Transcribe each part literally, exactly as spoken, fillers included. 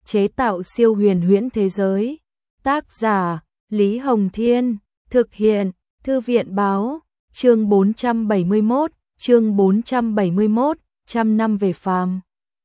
chế tạo siêu huyền huyễn thế giới. Tác giả Lý Hồng Thiên, thực hiện Thư viện Báo. Chương bốn trăm bảy mươi mốt, chương bốn trăm bảy mươi mốt, trăm năm về phàm.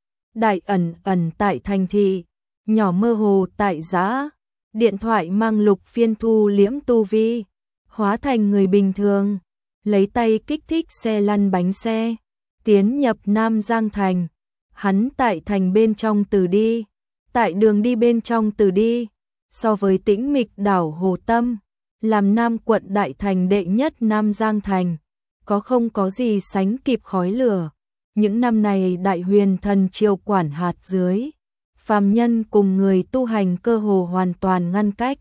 Đại ẩn ẩn tại thành thị, nhỏ mơ hồ tại dã. Điện thoại mang Lục Phiên thu liễm tu vi, hóa thành người bình thường, lấy tay kích thích xe lăn bánh xe, tiến nhập Nam Giang thành. Hắn tại thành bên trong từ đi, tại đường đi bên trong từ đi, so với tĩnh mịch đảo Hồ Tâm, làm Nam quận đại thành đệ nhất Nam Giang thành, có không có gì sánh kịp khói lửa. Những năm này Đại Huyền Thần Triều quản hạt dưới, phàm nhân cùng người tu hành cơ hồ hoàn toàn ngăn cách.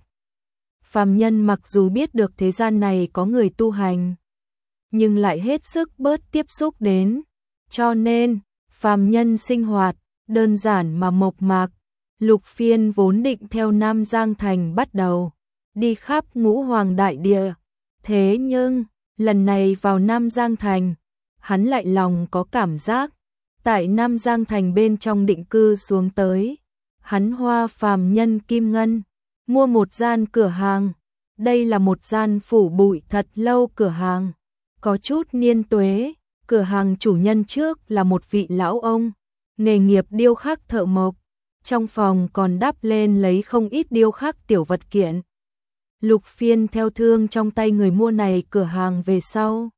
Phàm nhân mặc dù biết được thế gian này có người tu hành, nhưng lại hết sức bớt tiếp xúc đến, cho nên phàm nhân sinh hoạt đơn giản mà mộc mạc. Lục Phiên vốn định theo Nam Giang thành bắt đầu đi khắp ngũ hoàng đại địa, thế nhưng lần này vào Nam Giang thành, hắn lại lòng có cảm giác tại Nam Giang thành bên trong định cư xuống tới. Hắn hoa phàm nhân kim ngân mua một gian cửa hàng, đây là một gian phủ bụi thật lâu cửa hàng, có chút niên tuế. Cửa hàng chủ nhân trước là một vị lão ông, nghề nghiệp điêu khắc thợ mộc, trong phòng còn đắp lên lấy không ít điêu khắc tiểu vật kiện. Lục Phiên theo thương trong tay người mua này cửa hàng về sau,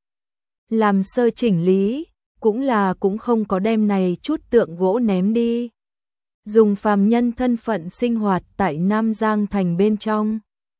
làm sơ chỉnh lý, cũng là cũng không có đem này chút tượng gỗ ném đi. Dùng phàm nhân thân phận sinh hoạt tại Nam Giang thành bên trong.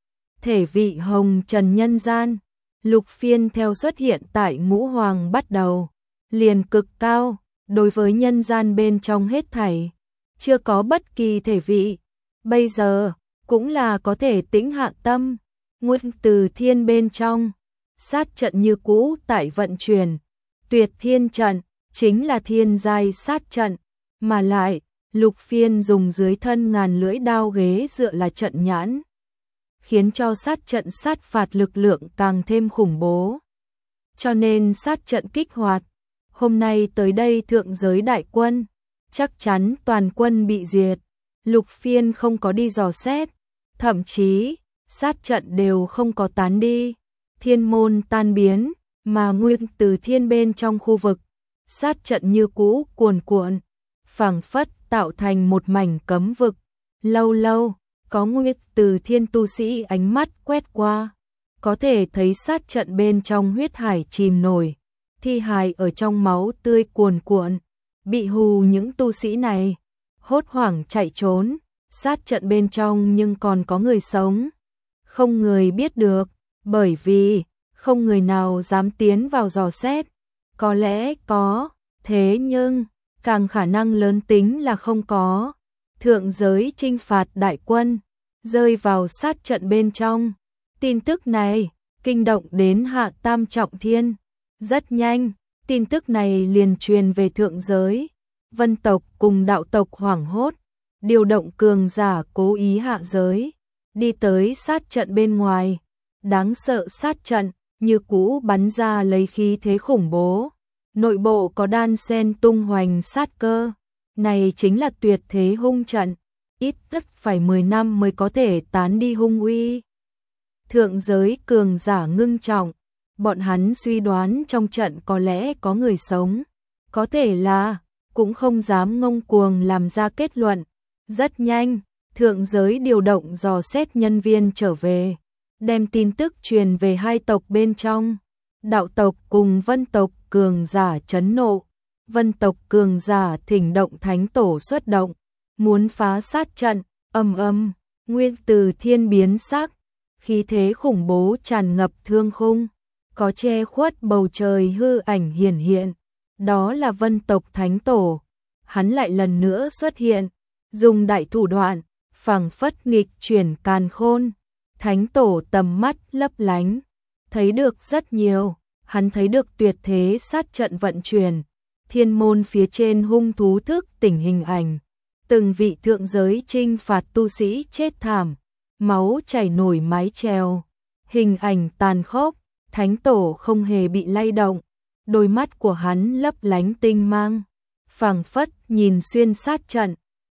Thể vị hồng trần nhân gian, Lục Phiên theo xuất hiện tại ngũ hoàng bắt đầu, liền cực cao, đối với nhân gian bên trong hết thảy, chưa có bất kỳ thể vị. Bây giờ, cũng là có thể tĩnh hạ tâm, nguyên từ thiên bên trong, sát trận như cũ tại vận chuyển. Tuyệt thiên trận, chính là thiên giai sát trận, mà lại, Lục Phiên dùng dưới thân ngàn lưỡi đao ghế dựa là trận nhãn, khiến cho sát trận sát phạt lực lượng càng thêm khủng bố. Cho nên sát trận kích hoạt, hôm nay tới đây thượng giới đại quân, chắc chắn toàn quân bị diệt. Lục Phiên không có đi dò xét, thậm chí, sát trận đều không có tán đi. Thiên môn tan biến, mà nguyên từ thiên bên trong khu vực, sát trận như cũ cuồn cuộn, phảng phất tạo thành một mảnh cấm vực. Lâu lâu, có nguyên từ thiên tu sĩ ánh mắt quét qua, có thể thấy sát trận bên trong huyết hải chìm nổi, thi hài ở trong máu tươi cuồn cuộn. Bị hù những tu sĩ này hốt hoảng chạy trốn, sát trận bên trong nhưng còn có người sống, không người biết được, bởi vì không người nào dám tiến vào dò xét. Có lẽ có, thế nhưng càng khả năng lớn tính là không có. Thượng giới chinh phạt đại quân, rơi vào sát trận bên trong. Tin tức này kinh động đến hạ tam trọng thiên. Rất nhanh, tin tức này liền truyền về thượng giới. Vân tộc cùng đạo tộc hoảng hốt, điều động cường giả cố ý hạ giới, đi tới sát trận bên ngoài. Đáng sợ sát trận, như cũ bắn ra lấy khí thế khủng bố. Nội bộ có đan sen tung hoành sát cơ. Này chính là tuyệt thế hung trận, ít nhất phải mười năm mới có thể tán đi hung uy. Thượng giới cường giả ngưng trọng, bọn hắn suy đoán trong trận có lẽ có người sống, có thể là, cũng không dám ngông cuồng làm ra kết luận. Rất nhanh, thượng giới điều động dò xét nhân viên trở về, đem tin tức truyền về hai tộc bên trong. Đạo tộc cùng Vân tộc cường giả chấn nộ, Vân tộc cường giả thỉnh động thánh tổ xuất động, muốn phá sát trận. Âm âm, nguyên từ thiên biến sắc, khí thế khủng bố tràn ngập thương khung, có che khuất bầu trời hư ảnh hiển hiện, đó là Vân tộc thánh tổ. Hắn lại lần nữa xuất hiện, dùng đại thủ đoạn, phảng phất nghịch chuyển càn khôn. Thánh tổ tầm mắt lấp lánh, thấy được rất nhiều, hắn thấy được tuyệt thế sát trận vận chuyển, thiên môn phía trên hung thú thức tỉnh hình ảnh, từng vị thượng giới chinh phạt tu sĩ chết thảm, máu chảy nổi mái chèo, hình ảnh tàn khốc. Thánh tổ không hề bị lay động, đôi mắt của hắn lấp lánh tinh mang, phảng phất nhìn xuyên sát trận,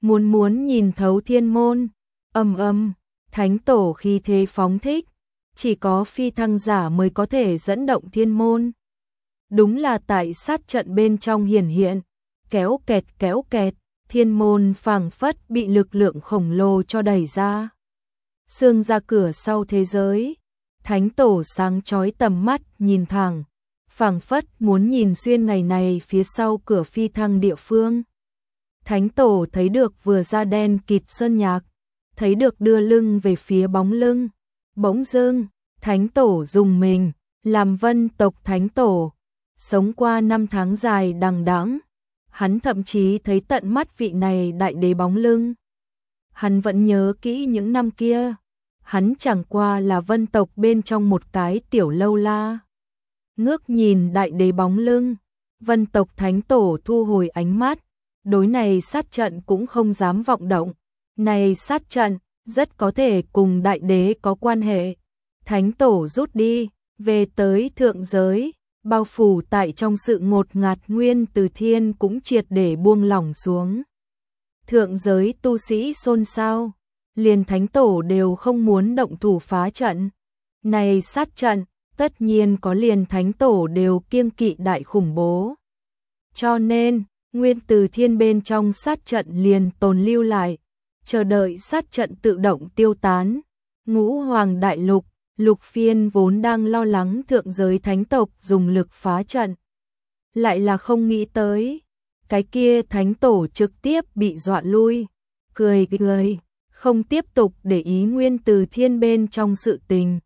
muốn muốn nhìn thấu thiên môn. Ầm ầm, thánh tổ khí thế phóng thích, chỉ có phi thăng giả mới có thể dẫn động thiên môn. Đúng là tại sát trận bên trong hiển hiện, kéo kẹt kéo kẹt, thiên môn phảng phất bị lực lượng khổng lồ cho đẩy ra. Sương ra cửa sau thế giới, thánh tổ sáng chói tầm mắt nhìn thẳng, phảng phất muốn nhìn xuyên ngày này phía sau cửa phi thăng địa phương. Thánh tổ thấy được vừa ra đen kịt sơn nhạc, thấy được đưa lưng về phía bóng lưng. Bỗng dưng, thánh tổ dùng mình, làm vân tộc thánh tổ, sống qua năm tháng dài đằng đẵng. Hắn thậm chí thấy tận mắt vị này đại đế bóng lưng. Hắn vẫn nhớ kỹ những năm kia, hắn chẳng qua là vân tộc bên trong một cái tiểu lâu la. Ngước nhìn đại đế bóng lưng, vân tộc thánh tổ thu hồi ánh mắt, đối này sát trận cũng không dám vọng động. Này sát trận, rất có thể cùng đại đế có quan hệ. Thánh tổ rút đi, về tới thượng giới, bao phủ tại trong sự ngột ngạt nguyên từ thiên cũng triệt để buông lỏng xuống. Thượng giới tu sĩ xôn xao, liền thánh tổ đều không muốn động thủ phá trận. Này sát trận, tất nhiên có liền thánh tổ đều kiêng kỵ đại khủng bố. Cho nên, nguyên từ thiên bên trong sát trận liền tồn lưu lại, chờ đợi sát trận tự động tiêu tán. Ngũ Hoàng Đại Lục, Lục Phiên vốn đang lo lắng thượng giới thánh tộc dùng lực phá trận. Lại là không nghĩ tới, cái kia thánh tổ trực tiếp bị dọa lui, cười cười, không tiếp tục để ý nguyên từ thiên bên trong sự tình.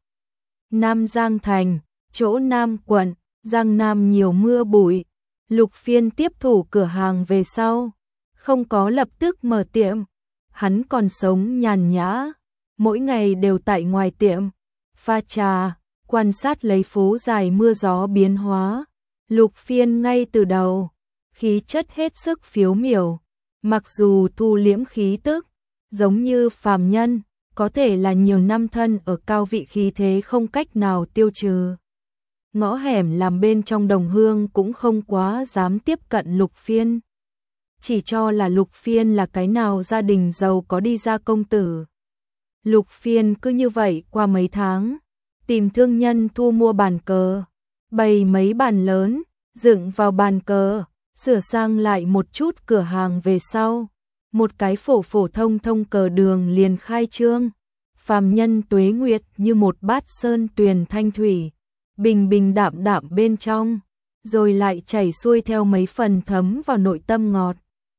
Nam Giang Thành, chỗ Nam quận, Giang Nam nhiều mưa bụi, Lục Phiên tiếp thủ cửa hàng về sau, không có lập tức mở tiệm, hắn còn sống nhàn nhã, mỗi ngày đều tại ngoài tiệm, pha trà, quan sát lấy phố dài mưa gió biến hóa. Lục Phiên ngay từ đầu, khí chất hết sức phiếu miểu, mặc dù thu liễm khí tức, giống như phàm nhân, có thể là nhiều năm thân ở cao vị khí thế không cách nào tiêu trừ. Ngõ hẻm làm bên trong đồng hương cũng không quá dám tiếp cận Lục Phiên. Chỉ cho là Lục Phiên là cái nào gia đình giàu có đi ra công tử. Lục Phiên cứ như vậy qua mấy tháng, tìm thương nhân thu mua bàn cờ, bày mấy bàn lớn, dựng vào bàn cờ, sửa sang lại một chút cửa hàng về sau. Một cái phổ phổ thông thông cờ đường liền khai trương, phàm nhân tuế nguyệt như một bát sơn tuyền thanh thủy, bình bình đạm đạm bên trong, rồi lại chảy xuôi theo mấy phần thấm vào nội tâm ngọt.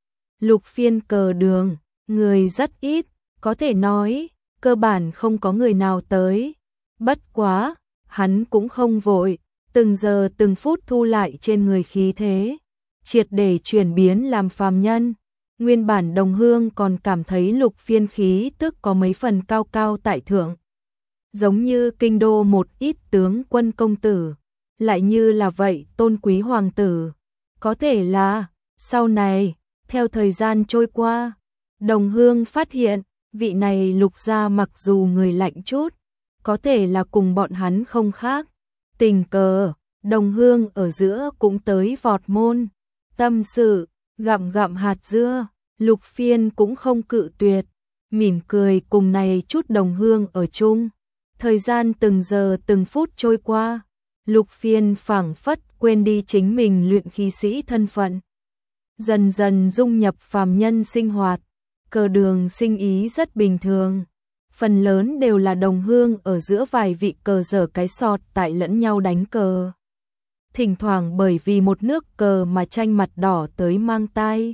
Lục Phiên cờ đường, người rất ít, có thể nói, cơ bản không có người nào tới. Bất quá, hắn cũng không vội, từng giờ từng phút thu lại trên người khí thế, triệt để chuyển biến làm phàm nhân. Nguyên bản đồng hương còn cảm thấy Lục Phiên khí tức có mấy phần cao cao tại thượng, giống như kinh đô một ít tướng quân công tử, lại như là vậy tôn quý hoàng tử. Có thể là, sau này, theo thời gian trôi qua, đồng hương phát hiện, vị này Lục gia mặc dù người lạnh chút, có thể là cùng bọn hắn không khác. Tình cờ, đồng hương ở giữa cũng tới vọt môn, tâm sự, gặm gặm hạt dưa, Lục Phiên cũng không cự tuyệt, mỉm cười cùng này chút đồng hương ở chung. Thời gian từng giờ từng phút trôi qua, Lục Phiên phảng phất quên đi chính mình luyện khí sĩ thân phận, dần dần dung nhập phàm nhân sinh hoạt. Cờ đường sinh ý rất bình thường, phần lớn đều là đồng hương ở giữa vài vị cờ dở cái sọt tại lẫn nhau đánh cờ. Thỉnh thoảng bởi vì một nước cờ mà tranh mặt đỏ tới mang tai,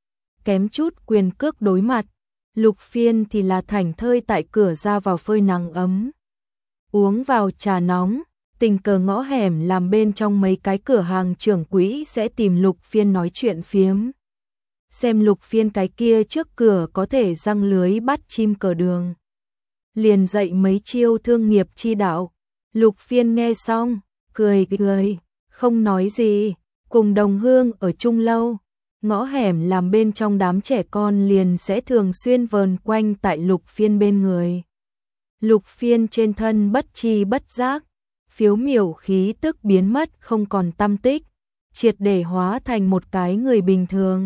kém chút quyền cước đối mặt. Lục Phiên thì là thảnh thơi tại cửa ra vào phơi nắng ấm, uống vào trà nóng. Tình cờ ngõ hẻm làm bên trong mấy cái cửa hàng trưởng quỹ sẽ tìm Lục Phiên nói chuyện phiếm, xem Lục Phiên cái kia trước cửa có thể răng lưới bắt chim cờ đường, liền dạy mấy chiêu thương nghiệp chi đạo. Lục Phiên nghe xong, cười cười, không nói gì, cùng đồng hương ở chung lâu, ngõ hẻm làm bên trong đám trẻ con liền sẽ thường xuyên vờn quanh tại Lục Phiên bên người. Lục Phiên trên thân bất chi bất giác, phiếu miểu khí tức biến mất không còn tăm tích, triệt để hóa thành một cái người bình thường.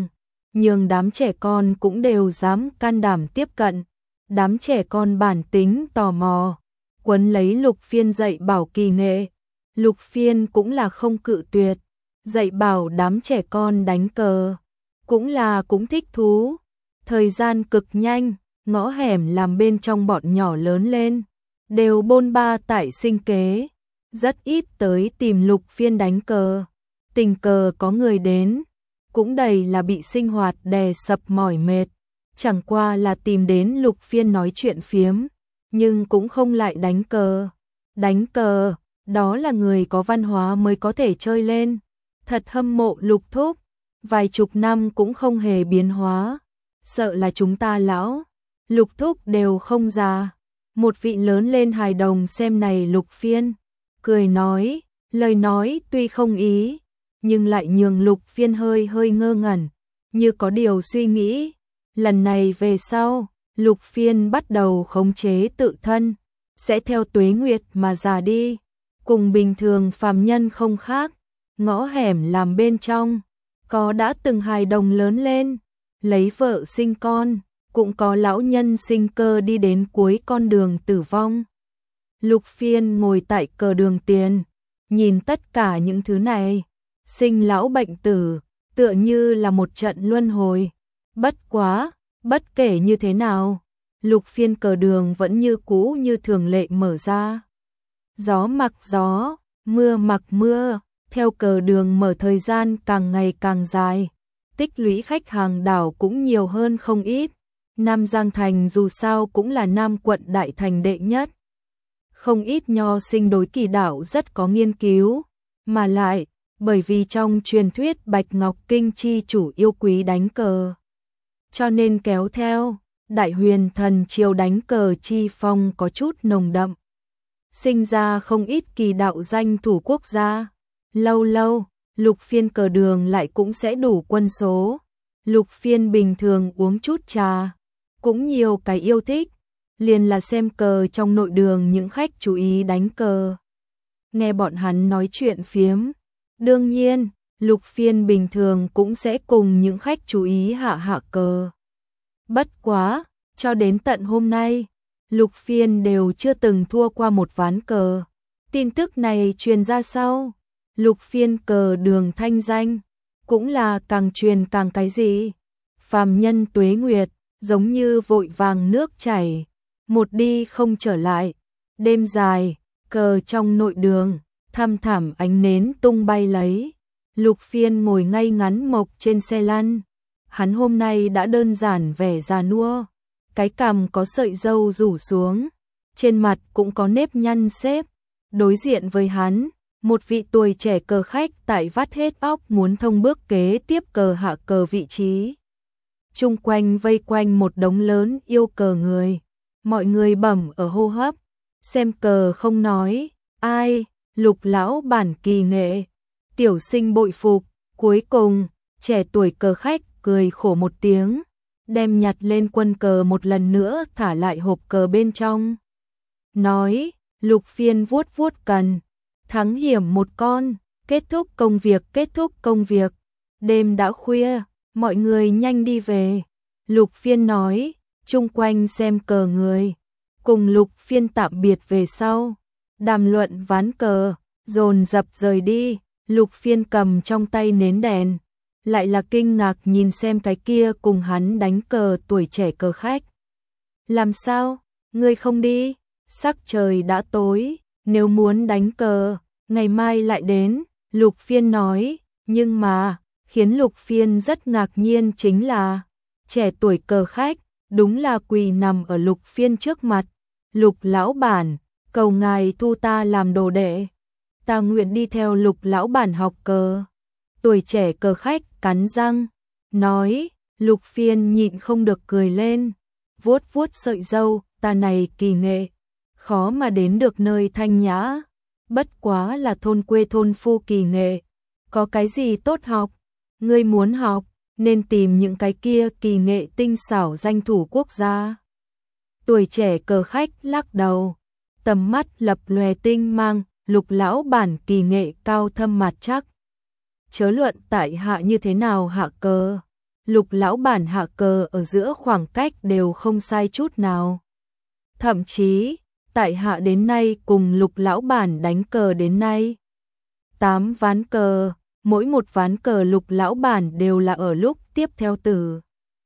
nhường đám trẻ con cũng đều dám can đảm tiếp cận. Đám trẻ con bản tính tò mò, quấn lấy Lục Phiên dạy bảo kỳ nghệ. Lục Phiên cũng là không cự tuyệt, dạy bảo đám trẻ con đánh cờ, cũng là cũng thích thú. Thời gian cực nhanh, ngõ hẻm làm bên trong bọn nhỏ lớn lên, đều bôn ba tại sinh kế, rất ít tới tìm Lục Phiên đánh cờ. Tình cờ có người đến, cũng đầy là bị sinh hoạt đè sập mỏi mệt, chẳng qua là tìm đến Lục Phiên nói chuyện phiếm, nhưng cũng không lại đánh cờ. Đánh cờ, đó là người có văn hóa mới có thể chơi lên. Thật hâm mộ Lục thúc, vài chục năm cũng không hề biến hóa, sợ là chúng ta lão, Lục thúc đều không già. Một vị lớn lên hài đồng xem này Lục Phiên, cười nói, lời nói tuy không ý, nhưng lại nhường Lục Phiên hơi hơi ngơ ngẩn, như có điều suy nghĩ. Lần này về sau, Lục Phiên bắt đầu khống chế tự thân, sẽ theo tuế nguyệt mà già đi, cùng bình thường phàm nhân không khác. Ngõ hẻm làm bên trong, có đã từng hài đồng lớn lên, lấy vợ sinh con, cũng có lão nhân sinh cơ đi đến cuối con đường tử vong. Lục Phiên ngồi tại cờ đường tiền, nhìn tất cả những thứ này, sinh lão bệnh tử, tựa như là một trận luân hồi. Bất quá, bất kể như thế nào, Lục Phiên cờ đường vẫn như cũ như thường lệ mở ra. Gió mặc gió, mưa mặc mưa, theo cờ đường mở thời gian càng ngày càng dài, tích lũy khách hàng đảo cũng nhiều hơn không ít. Nam Giang Thành dù sao cũng là Nam quận đại thành đệ nhất. Không ít nho sinh đối kỳ đảo rất có nghiên cứu, mà lại, bởi vì trong truyền thuyết Bạch Ngọc Kinh chi chủ yêu quý đánh cờ, cho nên kéo theo, Đại Huyền Thần triều đánh cờ chi phong có chút nồng đậm. Sinh ra không ít kỳ đạo danh thủ quốc gia. Lâu lâu, Lục Phiên cờ đường lại cũng sẽ đủ quân số. Lục Phiên bình thường uống chút trà, cũng nhiều cái yêu thích, liền là xem cờ trong nội đường những khách chú ý đánh cờ. Nghe bọn hắn nói chuyện phiếm, đương nhiên, Lục Phiên bình thường cũng sẽ cùng những khách chú ý hạ hạ cờ. Bất quá, cho đến tận hôm nay, Lục Phiên đều chưa từng thua qua một ván cờ. Tin tức này truyền ra sau, Lục Phiên cờ đường thanh danh, cũng là càng truyền càng cái gì. Phàm nhân tuế nguyệt, giống như vội vàng nước chảy, một đi không trở lại. Đêm dài, cờ trong nội đường, thăm thẳm ánh nến tung bay lấy. Lục Phiên ngồi ngay ngắn mộc trên xe lăn. Hắn hôm nay đã đơn giản vẻ già nua, cái cằm có sợi râu rủ xuống, trên mặt cũng có nếp nhăn xếp. Đối diện với hắn, một vị tuổi trẻ cờ khách tại vắt hết óc muốn thông bước kế tiếp cờ hạ cờ vị trí. Chung quanh vây quanh một đống lớn yêu cờ người, mọi người bẩm ở hô hấp, xem cờ không nói, ai, Lục lão bản kỳ nghệ, tiểu sinh bội phục. Cuối cùng, trẻ tuổi cờ khách cười khổ một tiếng, đem nhặt lên quân cờ một lần nữa thả lại hộp cờ bên trong. Nói, Lục Phiên vuốt vuốt cần, thắng hiểm một con, kết thúc công việc kết thúc công việc, đêm đã khuya, mọi người nhanh đi về. Lục Phiên nói, chung quanh xem cờ người, cùng Lục Phiên tạm biệt về sau, đàm luận ván cờ, dồn dập rời đi. Lục Phiên cầm trong tay nến đèn, lại là kinh ngạc nhìn xem cái kia cùng hắn đánh cờ tuổi trẻ cờ khách. Làm sao, ngươi không đi? Sắc trời đã tối, nếu muốn đánh cờ, ngày mai lại đến. Lục Phiên nói, nhưng mà, khiến Lục Phiên rất ngạc nhiên chính là, trẻ tuổi cờ khách, đúng là quỳ nằm ở Lục Phiên trước mặt. Lục lão bản, cầu ngài thu ta làm đồ đệ. Ta nguyện đi theo Lục lão bản học cờ. Tuổi trẻ cờ khách cắn răng, nói. Lục Phiên nhịn không được cười lên, vuốt vuốt sợi râu, ta này kỳ nghệ, khó mà đến được nơi thanh nhã, bất quá là thôn quê thôn phu kỳ nghệ, có cái gì tốt học, ngươi muốn học, nên tìm những cái kia kỳ nghệ tinh xảo danh thủ quốc gia. Tuổi trẻ cờ khách lắc đầu, tầm mắt lập lòe tinh mang. Lục lão bản kỳ nghệ cao thâm mặt chắc, chớ luận tại hạ như thế nào hạ cờ. Lục lão bản hạ cờ ở giữa khoảng cách đều không sai chút nào. Thậm chí, tại hạ đến nay cùng Lục lão bản đánh cờ đến nay. Tám ván cờ, mỗi một ván cờ Lục lão bản đều là ở lúc tiếp theo từ.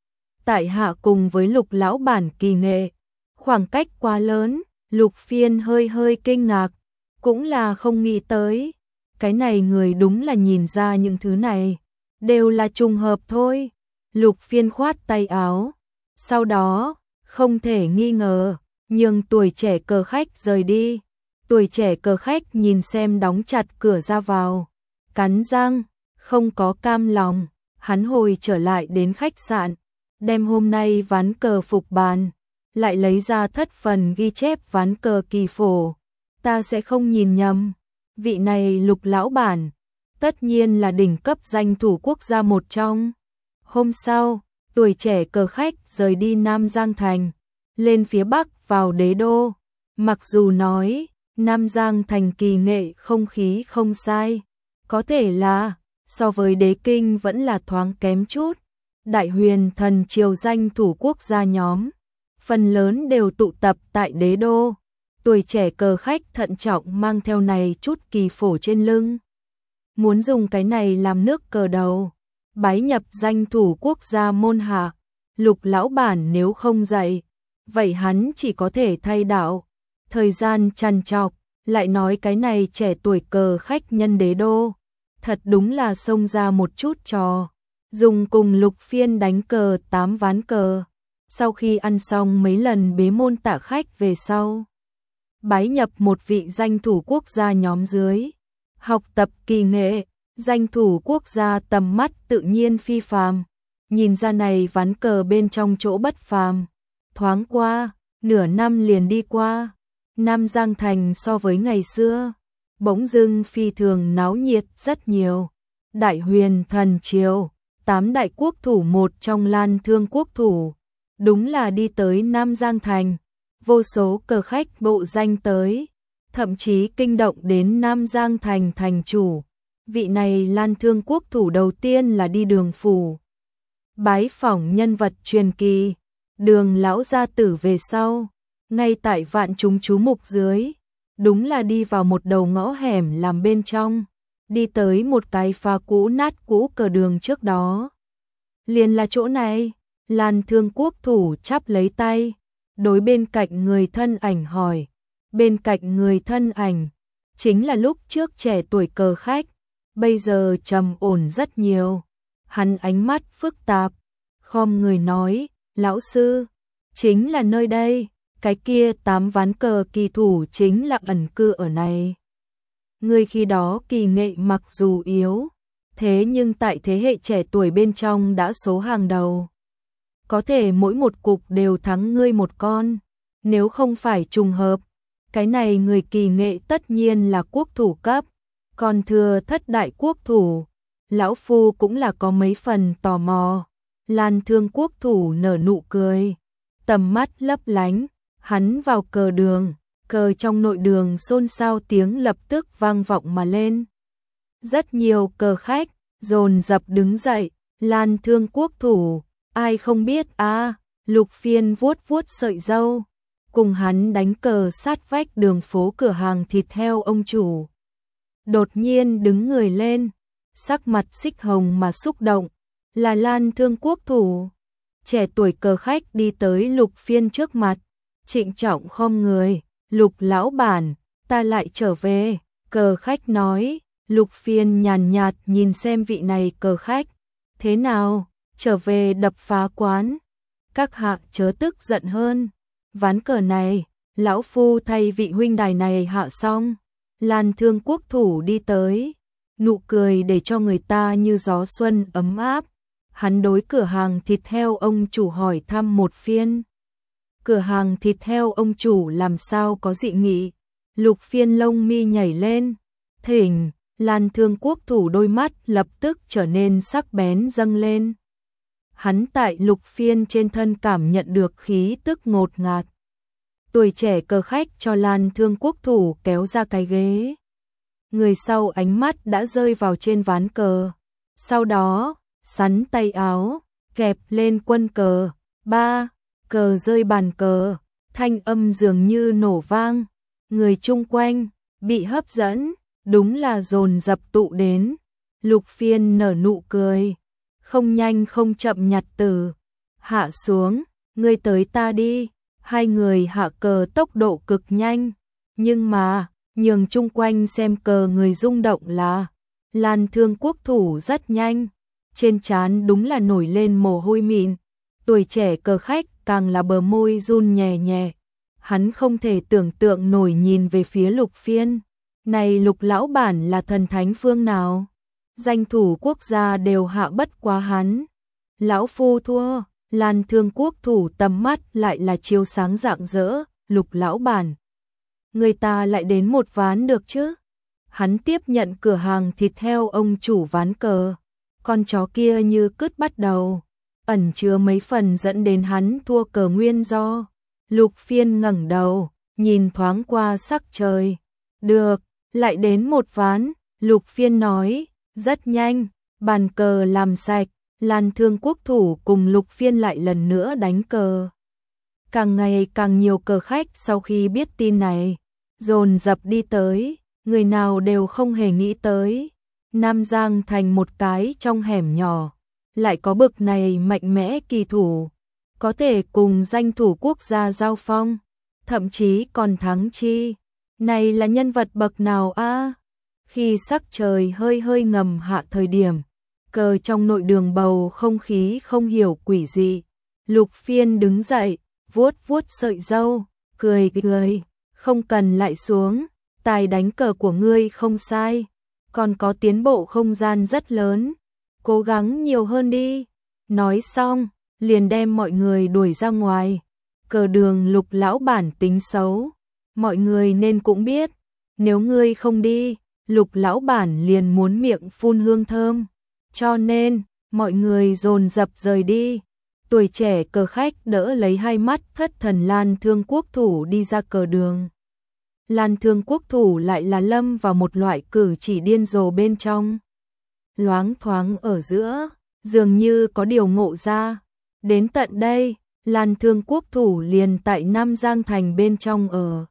Tại hạ cùng với Lục lão bản kỳ nghệ, khoảng cách quá lớn, Lục Phiên hơi hơi kinh ngạc, cũng là không nghĩ tới. Cái này người đúng là nhìn ra những thứ này, đều là trùng hợp thôi. Lục Phiên khoát tay áo, sau đó, không thể nghi ngờ, nhưng tuổi trẻ cờ khách rời đi. Tuổi trẻ cờ khách nhìn xem đóng chặt cửa ra vào, cắn răng, không có cam lòng, hắn hồi trở lại đến khách sạn, đem hôm nay ván cờ phục bàn, lại lấy ra thất phần ghi chép ván cờ kỳ phổ. Ta sẽ không nhìn nhầm, vị này Lục lão bản, tất nhiên là đỉnh cấp danh thủ quốc gia một trong. Hôm sau, tuổi trẻ cờ khách rời đi Nam Giang Thành, lên phía Bắc vào đế đô. Mặc dù nói, Nam Giang Thành kỳ nghệ không khí không sai, có thể là, so với đế kinh vẫn là thoáng kém chút. Đại huyền thần triều danh thủ quốc gia nhóm, phần lớn đều tụ tập tại đế đô. Tuổi trẻ cờ khách thận trọng mang theo này chút kỳ phổ trên lưng. Muốn dùng cái này làm nước cờ đầu, bái nhập danh thủ quốc gia môn hạ. Lục lão bản nếu không dạy, vậy hắn chỉ có thể thay đạo. Thời gian trằn trọc, lại nói cái này trẻ tuổi cờ khách nhân đế đô, thật đúng là xông ra một chút trò. Dùng cùng Lục Phiên đánh cờ tám ván cờ, sau khi ăn xong mấy lần bế môn tạ khách về sau, bái nhập một vị danh thủ quốc gia nhóm dưới, học tập kỳ nghệ. Danh thủ quốc gia tầm mắt tự nhiên phi phàm, nhìn ra này ván cờ bên trong chỗ bất phàm. Thoáng qua, nửa năm liền đi qua, Nam Giang Thành so với ngày xưa, bỗng dưng phi thường náo nhiệt rất nhiều. Đại huyền thần triều, tám đại quốc thủ một trong Lan Thương quốc thủ, đúng là đi tới Nam Giang Thành, vô số cờ khách bộ danh tới, thậm chí kinh động đến Nam Giang Thành thành chủ. Vị này Lan Thương quốc thủ đầu tiên là đi Đường phủ, bái phỏng nhân vật truyền kỳ, Đường lão gia tử về sau, ngay tại vạn chúng chú mục dưới, đúng là đi vào một đầu ngõ hẻm làm bên trong, đi tới một cái pha cũ nát cũ cờ đường trước đó. Liền là chỗ này, Lan Thương quốc thủ chắp lấy tay, đối bên cạnh người thân ảnh hỏi, bên cạnh người thân ảnh, chính là lúc trước trẻ tuổi cờ khách, bây giờ trầm ổn rất nhiều. Hắn ánh mắt phức tạp, khom người nói, lão sư, chính là nơi đây, cái kia tám ván cờ kỳ thủ chính là ẩn cư ở này. Người khi đó kỳ nghệ mặc dù yếu, thế nhưng tại thế hệ trẻ tuổi bên trong đã số hàng đầu. Có thể mỗi một cục đều thắng ngươi một con, nếu không phải trùng hợp, cái này người kỳ nghệ tất nhiên là quốc thủ cấp. Còn thừa thất đại quốc thủ, lão phu cũng là có mấy phần tò mò. Lan Thương quốc thủ nở nụ cười, tầm mắt lấp lánh, hắn vào cờ đường, cờ trong nội đường xôn xao tiếng lập tức vang vọng mà lên. Rất nhiều cờ khách dồn dập đứng dậy, Lan Thương quốc thủ, ai không biết a? À, Lục Phiên vuốt vuốt sợi râu, cùng hắn đánh cờ sát vách đường phố cửa hàng thịt heo ông chủ. Đột nhiên đứng người lên, sắc mặt xích hồng mà xúc động, là Lan Thương quốc thủ. Trẻ tuổi cờ khách đi tới Lục Phiên trước mặt, trịnh trọng khom người, Lục lão bản, ta lại trở về. Cờ khách nói, Lục Phiên nhàn nhạt nhìn xem vị này cờ khách, thế nào, trở về đập phá quán. Các hạ chớ tức giận hơn, ván cờ này, lão phu thay vị huynh đài này hạ xong. Lan Thương quốc thủ đi tới, nụ cười để cho người ta như gió xuân ấm áp. Hắn đối cửa hàng thịt heo ông chủ hỏi thăm một phiên. Cửa hàng thịt heo ông chủ làm sao có dị nghị? Lục Phiên lông mi nhảy lên, thỉnh. Lan Thương quốc thủ đôi mắt lập tức trở nên sắc bén dâng lên. Hắn tại Lục Phiên trên thân cảm nhận được khí tức ngột ngạt. Tuổi trẻ cờ khách cho Lan Thương quốc thủ kéo ra cái ghế. Người sau ánh mắt đã rơi vào trên ván cờ. Sau đó, sắn tay áo, kẹp lên quân cờ, ba, cờ rơi bàn cờ, thanh âm dường như nổ vang, người chung quanh bị hấp dẫn, đúng là dồn dập tụ đến. Lục Phiên nở nụ cười, không nhanh không chậm nhặt từ hạ xuống, ngươi tới ta đi, hai người hạ cờ tốc độ cực nhanh, nhưng mà nhường chung quanh xem cờ người rung động là Lan Thương quốc thủ rất nhanh, trên trán đúng là nổi lên mồ hôi mịn, tuổi trẻ cờ khách càng là bờ môi run nhẹ nhẹ. Hắn không thể tưởng tượng nổi nhìn về phía Lục Phiên, này Lục lão bản là thần thánh phương nào? Danh thủ quốc gia đều hạ bất quá hắn. Lão phu thua, Lan Thương quốc thủ tầm mắt lại là chiếu sáng rạng rỡ, Lục lão bản. Người ta lại đến một ván được chứ? Hắn tiếp nhận cửa hàng thịt heo ông chủ ván cờ. Con chó kia như cứt bắt đầu, ẩn chứa mấy phần dẫn đến hắn thua cờ nguyên do. Lục Phiên ngẩng đầu, nhìn thoáng qua sắc trời. Được, lại đến một ván, Lục Phiên nói, rất nhanh, bàn cờ làm sạch, Lan Thương quốc thủ cùng Lục Phiên lại lần nữa đánh cờ. Càng ngày càng nhiều cờ khách sau khi biết tin này, dồn dập đi tới, người nào đều không hề nghĩ tới. Nam Giang thành một cái trong hẻm nhỏ, lại có bực này mạnh mẽ kỳ thủ, có thể cùng danh thủ quốc gia giao phong, thậm chí còn thắng chi. Này là nhân vật bậc nào a? Khi sắc trời hơi hơi ngầm hạ thời điểm, cờ trong nội đường bầu không khí không hiểu quỷ dị. Lục Phiên đứng dậy, vuốt vuốt sợi râu, cười cười, không cần lại xuống, tài đánh cờ của ngươi không sai, còn có tiến bộ không gian rất lớn, cố gắng nhiều hơn đi. Nói xong, liền đem mọi người đuổi ra ngoài. Cờ đường Lục lão bản tính xấu, mọi người nên cũng biết, nếu ngươi không đi, Lục lão bản liền muốn miệng phun hương thơm, cho nên mọi người dồn dập rời đi. Tuổi trẻ cờ khách đỡ lấy hai mắt thất thần Lan Thương quốc thủ đi ra cờ đường. Lan Thương quốc thủ lại là lâm vào một loại cử chỉ điên rồ bên trong. Loáng thoáng ở giữa, dường như có điều ngộ ra. Đến tận đây, Lan Thương quốc thủ liền tại Nam Giang thành bên trong ở.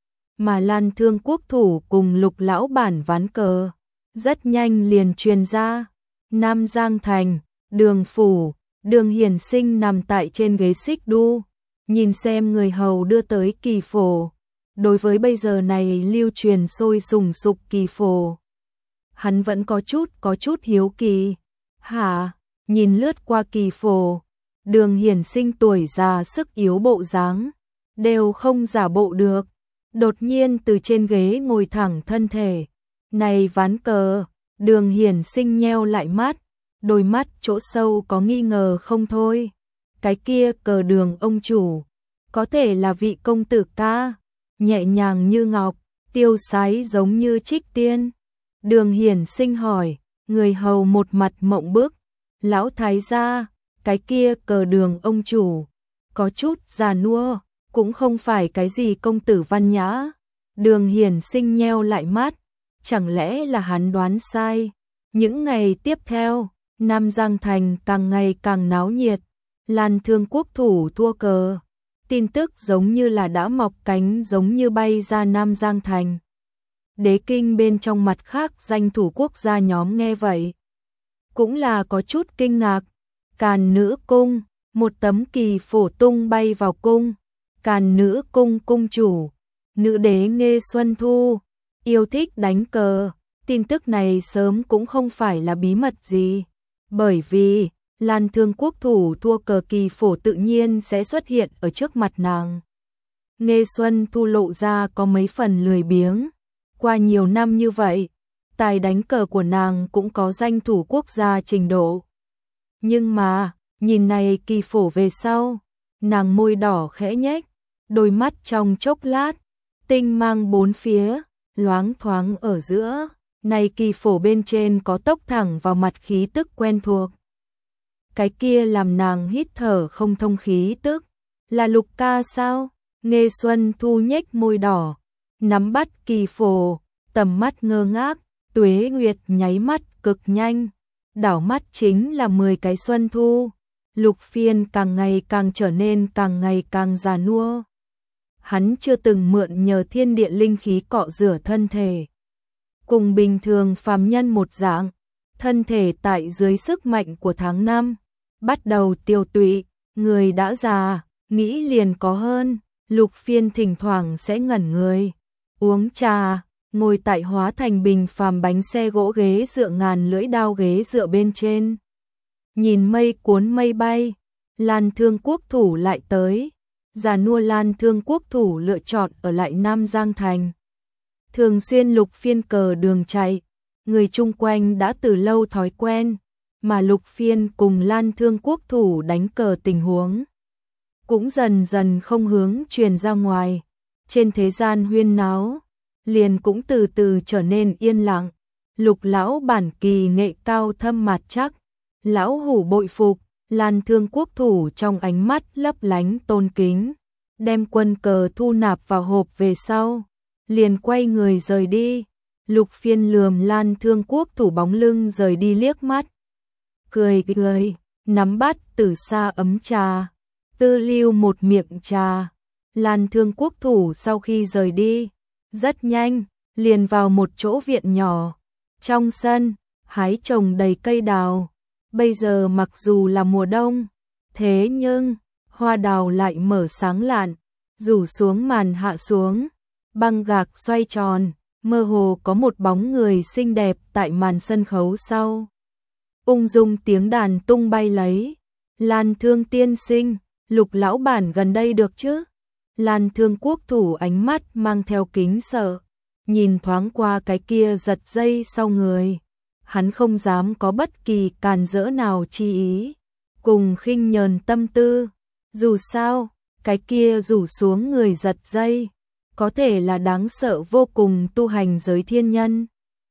Mà Lan Thương quốc thủ cùng Lục lão bản ván cờ, rất nhanh liền truyền ra. Nam Giang thành, Đường phủ, Đường Hiển Sinh nằm tại trên ghế xích đu, nhìn xem người hầu đưa tới kỳ phổ. Đối với bây giờ này lưu truyền sôi sùng sục kỳ phổ, hắn vẫn có chút có chút hiếu kỳ. Hả? Nhìn lướt qua kỳ phổ, Đường Hiển Sinh tuổi già sức yếu bộ dáng, đều không giả bộ được. Đột nhiên từ trên ghế ngồi thẳng thân thể. Này ván cờ, Đường Hiển Sinh nheo lại mắt, đôi mắt chỗ sâu có nghi ngờ không thôi. Cái kia cờ đường ông chủ, có thể là vị công tử ca, nhẹ nhàng như ngọc, tiêu sái giống như trích tiên. Đường Hiển Sinh hỏi, người hầu một mặt mộng bức, lão thái gia, cái kia cờ đường ông chủ, có chút già nua, cũng không phải cái gì công tử văn nhã. Đường Hiển Sinh nheo lại mắt, chẳng lẽ là hắn đoán sai. Những ngày tiếp theo, Nam Giang thành càng ngày càng náo nhiệt. Lan Thương quốc thủ thua cờ, tin tức giống như là đã mọc cánh giống như bay ra Nam Giang thành. Đế kinh bên trong mặt khác danh thủ quốc gia nhóm nghe vậy, cũng là có chút kinh ngạc. Càn nữ cung, một tấm kỳ phổ tung bay vào cung. Càn nữ cung cung chủ, nữ đế Nghê Xuân Thu, yêu thích đánh cờ. Tin tức này sớm cũng không phải là bí mật gì, bởi vì Lan Thương quốc thủ thua cờ kỳ phổ tự nhiên sẽ xuất hiện ở trước mặt nàng. Nghê Xuân Thu lộ ra có mấy phần lười biếng. Qua nhiều năm như vậy, tài đánh cờ của nàng cũng có danh thủ quốc gia trình độ. Nhưng mà, nhìn này kỳ phổ về sau, nàng môi đỏ khẽ nhếch, đôi mắt trong chốc lát, tinh mang bốn phía, loáng thoáng ở giữa, này kỳ phổ bên trên có tốc thẳng vào mặt khí tức quen thuộc. Cái kia làm nàng hít thở không thông khí tức, là Lục ca sao? Nghê Xuân Thu nhếch môi đỏ, nắm bắt kỳ phổ, tầm mắt ngơ ngác, Tuế Nguyệt nháy mắt cực nhanh, đảo mắt chính là mười cái Xuân Thu. Lục Phiên càng ngày càng trở nên càng ngày càng già nua. Hắn chưa từng mượn nhờ thiên địa linh khí cọ rửa thân thể. Cùng bình thường phàm nhân một dạng, thân thể tại dưới sức mạnh của tháng năm, bắt đầu tiêu tụy, người đã già, nghĩ liền có hơn. Lục Phiên thỉnh thoảng sẽ ngẩn người, uống trà, ngồi tại hóa thành bình phàm bánh xe gỗ ghế dựa ngàn lưỡi đao ghế dựa bên trên. Nhìn mây cuốn mây bay, Lan Thương Quốc thủ lại tới. Già nua Lan Thương Quốc thủ lựa chọn ở lại Nam Giang Thành. Thường xuyên Lục Phiên cờ đường chạy, người chung quanh đã từ lâu thói quen, mà Lục Phiên cùng Lan Thương Quốc thủ đánh cờ tình huống cũng dần dần không hướng truyền ra ngoài. Trên thế gian huyên náo, liền cũng từ từ trở nên yên lặng. Lục lão bản kỳ nghệ cao thâm mặt chắc, lão hủ bội phục. Lan Thương Quốc thủ trong ánh mắt lấp lánh tôn kính, đem quân cờ thu nạp vào hộp về sau, liền quay người rời đi. Lục Phiên lườm Lan Thương Quốc thủ bóng lưng rời đi liếc mắt, cười cười, nắm bắt từ xa ấm trà, tư lưu một miệng trà. Lan Thương Quốc thủ sau khi rời đi, rất nhanh, liền vào một chỗ viện nhỏ. Trong sân, hái trồng đầy cây đào. Bây giờ mặc dù là mùa đông, thế nhưng, hoa đào lại mở sáng lạn, rủ xuống màn hạ xuống, băng gạc xoay tròn, mơ hồ có một bóng người xinh đẹp tại màn sân khấu sau. Ung dung tiếng đàn tung bay lấy. Lan Thương tiên sinh, Lục lão bản gần đây được chứ? Lan Thương Quốc thủ ánh mắt mang theo kính sợ, nhìn thoáng qua cái kia giật dây sau người. Hắn không dám có bất kỳ càn rỡ nào chi ý, cùng khinh nhờn tâm tư. Dù sao, cái kia rủ xuống người giật dây, có thể là đáng sợ vô cùng tu hành giới thiên nhân.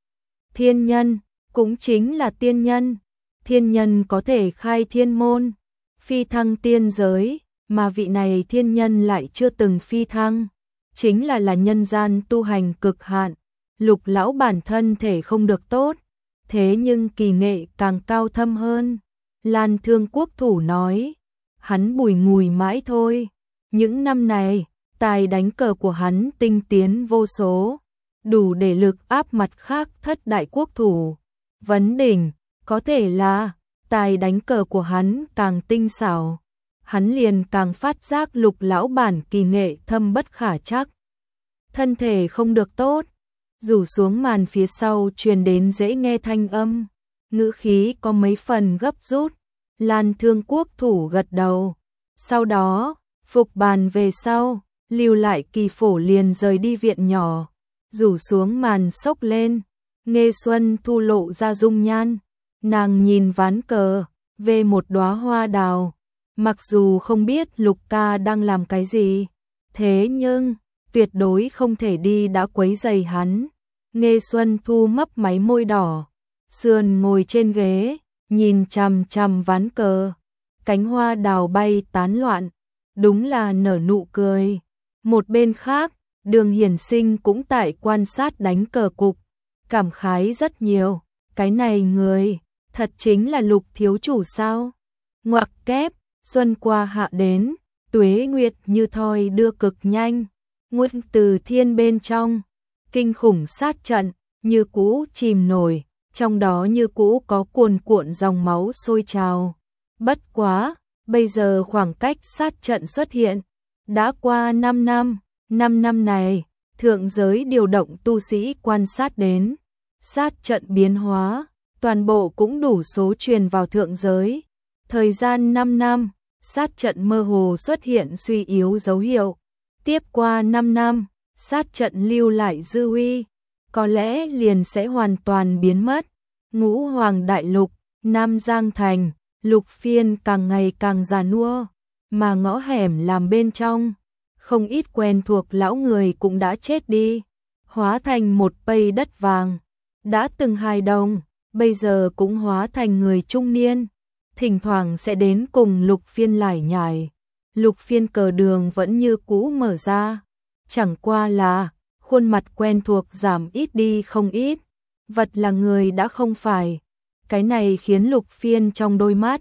Thiên nhân, cũng chính là tiên nhân. Thiên nhân có thể khai thiên môn, phi thăng tiên giới, mà vị này thiên nhân lại chưa từng phi thăng. Chính là là nhân gian tu hành cực hạn. Lục lão bản thân thể không được tốt, thế nhưng kỳ nghệ càng cao thâm hơn. Lan Thương Quốc thủ nói, hắn bùi ngùi mãi thôi. Những năm này, tài đánh cờ của hắn tinh tiến vô số, đủ để lực áp mặt khác thất đại quốc thủ. Vấn đỉnh, có thể là, tài đánh cờ của hắn càng tinh xảo, hắn liền càng phát giác Lục lão bản kỳ nghệ thâm bất khả trắc. Thân thể không được tốt, rủ xuống màn phía sau truyền đến dễ nghe thanh âm, ngữ khí có mấy phần gấp rút. Lan Thương Quốc thủ gật đầu, sau đó, phục bàn về sau, lưu lại kỳ phổ liền rời đi viện nhỏ, rủ xuống màn xốc lên. Nghê Xuân Thu lộ ra dung nhan, nàng nhìn ván cờ, về một đóa hoa đào, mặc dù không biết Lục ca đang làm cái gì, thế nhưng tuyệt đối không thể đi đã quấy rầy hắn. Nghê Xuân Thu mấp máy môi đỏ, sườn ngồi trên ghế, nhìn chằm chằm ván cờ, cánh hoa đào bay tán loạn, đúng là nở nụ cười. Một bên khác, Đường Hiển Sinh cũng tại quan sát đánh cờ cục, cảm khái rất nhiều, cái này người, thật chính là Lục thiếu chủ sao? Ngoặc kép, xuân qua hạ đến, tuế nguyệt như thoi đưa cực nhanh, nguồn từ thiên bên trong, kinh khủng sát trận, như cũ chìm nổi, trong đó như cũ có cuồn cuộn dòng máu sôi trào. Bất quá, bây giờ khoảng cách sát trận xuất hiện, đã qua năm năm, năm năm này, thượng giới điều động tu sĩ quan sát đến, sát trận biến hóa, toàn bộ cũng đủ số truyền vào thượng giới. Thời gian năm năm, sát trận mơ hồ xuất hiện suy yếu dấu hiệu. Tiếp qua năm năm, sát trận lưu lại dư uy, có lẽ liền sẽ hoàn toàn biến mất. Ngũ Hoàng Đại Lục, Nam Giang Thành, Lục Phiên càng ngày càng già nua, mà ngõ hẻm làm bên trong, không ít quen thuộc lão người cũng đã chết đi, hóa thành một pây đất vàng. Đã từng hài đồng, bây giờ cũng hóa thành người trung niên, thỉnh thoảng sẽ đến cùng Lục Phiên lải nhải. Lục Phiên cờ đường vẫn như cũ mở ra, chẳng qua là khuôn mặt quen thuộc giảm ít đi không ít, vật là người đã không phải. Cái này khiến Lục Phiên trong đôi mắt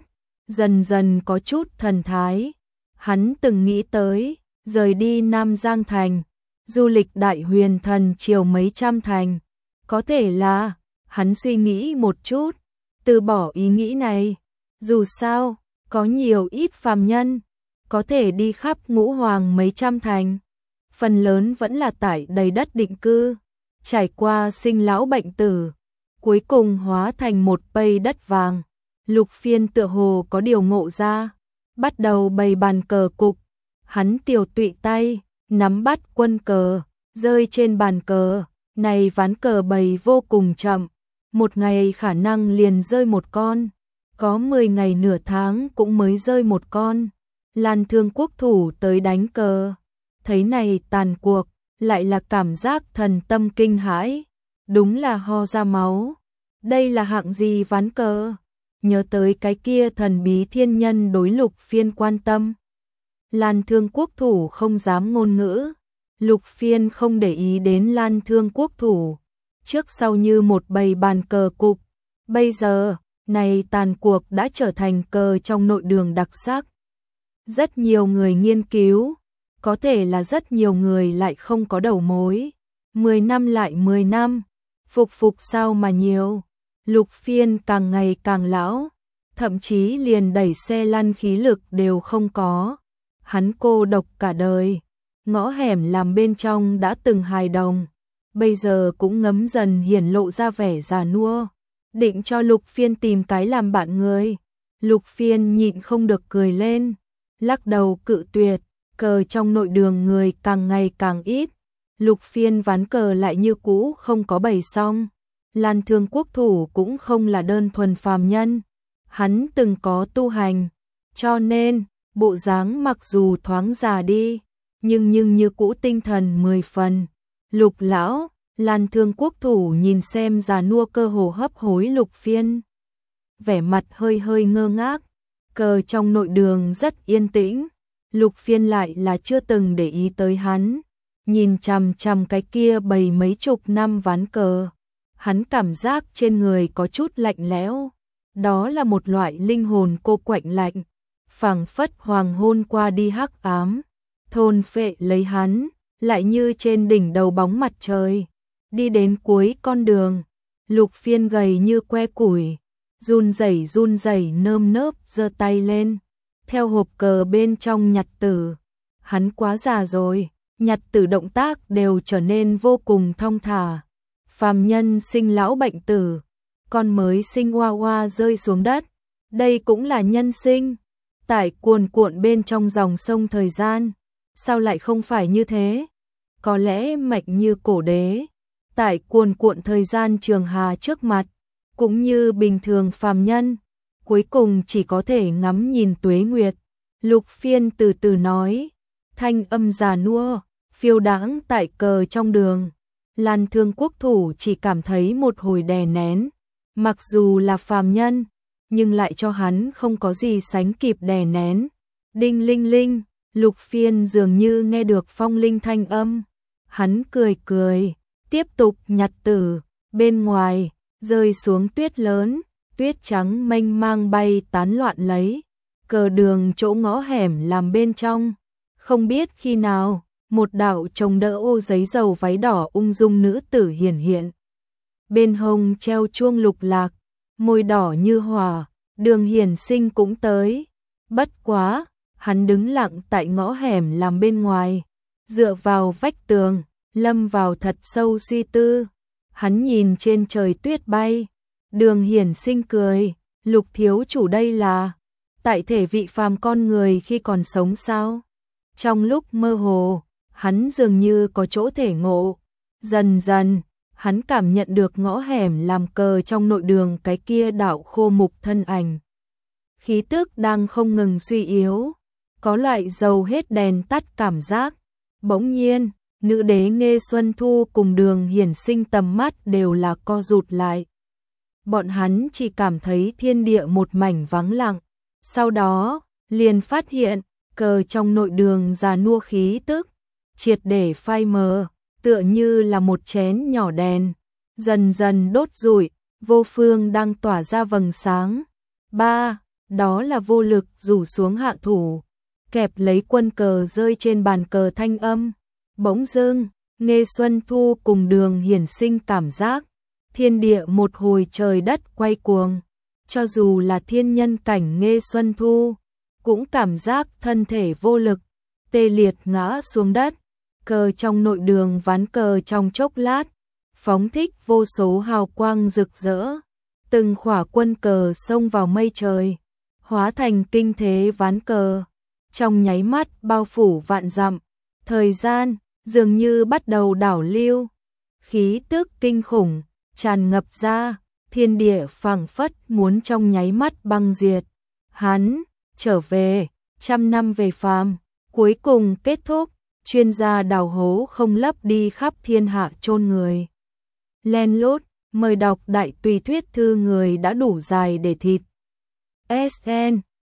dần dần có chút thần thái. Hắn từng nghĩ tới, rời đi Nam Giang Thành, du lịch Đại Huyền Thần Triều mấy trăm thành. Có thể là, hắn suy nghĩ một chút, từ bỏ ý nghĩ này. Dù sao, có nhiều ít phàm nhân, có thể đi khắp ngũ hoàng mấy trăm thành. Phần lớn vẫn là tại đầy đất định cư, trải qua sinh lão bệnh tử, cuối cùng hóa thành một pây đất vàng. Lục Phiên tựa hồ có điều ngộ ra, bắt đầu bày bàn cờ cục. Hắn tiểu tụy tay, nắm bắt quân cờ, rơi trên bàn cờ. Này ván cờ bày vô cùng chậm, một ngày khả năng liền rơi một con, có mười ngày nửa tháng cũng mới rơi một con. Lan Thương quốc thủ tới đánh cờ, thấy này tàn cuộc, lại là cảm giác thần tâm kinh hãi, đúng là ho ra máu. Đây là hạng gì ván cờ? Nhớ tới cái kia thần bí thiên nhân đối Lục Phiên quan tâm. Lan Thương quốc thủ không dám ngôn ngữ. Lục Phiên không để ý đến Lan Thương quốc thủ, trước sau như một bầy bàn cờ cục. Bây giờ, này tàn cuộc đã trở thành cờ trong nội đường đặc sắc. Rất nhiều người nghiên cứu, có thể là rất nhiều người lại không có đầu mối. Mười năm lại mười năm, phục phục sao mà nhiều. Lục Phiên càng ngày càng lão, thậm chí liền đẩy xe lăn khí lực đều không có. Hắn cô độc cả đời. Ngõ hẻm làm bên trong đã từng hài đồng, bây giờ cũng ngấm dần hiển lộ ra vẻ già nua, định cho Lục Phiên tìm cái làm bạn người. Lục Phiên nhịn không được cười lên, lắc đầu cự tuyệt. Cờ trong nội đường người càng ngày càng ít, Lục Phiên ván cờ lại như cũ không có bày xong. Lan Thương quốc thủ cũng không là đơn thuần phàm nhân, hắn từng có tu hành, cho nên bộ dáng mặc dù thoáng già đi, nhưng nhưng như cũ tinh thần mười phần. Lục lão, Lan Thương quốc thủ nhìn xem già nua cơ hồ hấp hối Lục Phiên, vẻ mặt hơi hơi ngơ ngác. Cờ trong nội đường rất yên tĩnh, Lục Phiên lại là chưa từng để ý tới hắn, nhìn chằm chằm cái kia bày mấy chục năm ván cờ, hắn cảm giác trên người có chút lạnh lẽo, đó là một loại linh hồn cô quạnh lạnh, phảng phất hoàng hôn qua đi hắc ám, thôn phệ lấy hắn, lại như trên đỉnh đầu bóng mặt trời. Đi đến cuối con đường, Lục Phiên gầy như que củi, run rẩy run rẩy nơm nớp giơ tay lên, theo hộp cờ bên trong nhặt tử. Hắn quá già rồi, nhặt tử động tác đều trở nên vô cùng thong thả. Phàm nhân sinh lão bệnh tử, con mới sinh hoa hoa rơi xuống đất, đây cũng là nhân sinh. Tại cuồn cuộn bên trong dòng sông thời gian, sao lại không phải như thế? Có lẽ mạch như cổ đế, tại cuồn cuộn thời gian trường hà trước mặt, cũng như bình thường phàm nhân, cuối cùng chỉ có thể ngắm nhìn tuế nguyệt. Lục Phiên từ từ nói, thanh âm già nua, phiêu đãng tại cờ trong đường. Lan Thương quốc thủ chỉ cảm thấy một hồi đè nén, mặc dù là phàm nhân, nhưng lại cho hắn không có gì sánh kịp đè nén. Đinh linh linh, Lục Phiên dường như nghe được phong linh thanh âm, hắn cười cười, tiếp tục nhặt tử. Bên ngoài, rơi xuống tuyết lớn, tuyết trắng mênh mang bay tán loạn lấy, cờ đường chỗ ngõ hẻm làm bên trong. Không biết khi nào, một đạo trông đỡ ô giấy dầu váy đỏ ung dung nữ tử hiển hiện. Bên hông treo chuông lục lạc, môi đỏ như hỏa, Đường Hiển Sinh cũng tới. Bất quá, hắn đứng lặng tại ngõ hẻm làm bên ngoài, dựa vào vách tường, lâm vào thật sâu suy tư. Hắn nhìn trên trời tuyết bay, Đường Hiển Sinh cười, Lục thiếu chủ đây là tại thể vị phàm con người khi còn sống sao? Trong lúc mơ hồ, hắn dường như có chỗ thể ngộ. Dần dần, hắn cảm nhận được ngõ hẻm làm cờ trong nội đường cái kia đạo khô mục thân ảnh. Khí tức đang không ngừng suy yếu, có loại dầu hết đèn tắt cảm giác. Bỗng nhiên, nữ đế Nghê Xuân Thu cùng Đường Hiển Sinh tầm mắt đều là co rụt lại. Bọn hắn chỉ cảm thấy thiên địa một mảnh vắng lặng. Sau đó, liền phát hiện, cờ trong nội đường già nua khí tức, triệt để phai mờ, tựa như là một chén nhỏ đèn, dần dần đốt rụi, vô phương đang tỏa ra vầng sáng. Ba, đó là vô lực rủ xuống hạ thủ, kẹp lấy quân cờ rơi trên bàn cờ thanh âm. Bỗng dưng, Nghê Xuân Thu cùng Đường Hiển sinh cảm giác thiên địa một hồi trời đất quay cuồng, cho dù là thiên nhân cảnh Nghê Xuân Thu cũng cảm giác thân thể vô lực, tê liệt ngã xuống đất. Cờ trong nội đường ván cờ trong chốc lát, phóng thích vô số hào quang rực rỡ, từng khỏa quân cờ xông vào mây trời, hóa thành kinh thế ván cờ, trong nháy mắt bao phủ vạn dặm. Thời gian dường như bắt đầu đảo lưu, khí tức kinh khủng tràn ngập ra, thiên địa phảng phất muốn trong nháy mắt băng diệt. Hắn trở về, trăm năm về phàm, cuối cùng kết thúc. Chuyên gia đào hố không lấp đi khắp thiên hạ chôn người. Len lút, mời đọc đại tùy thuyết thư người đã đủ dài để thịt. ét en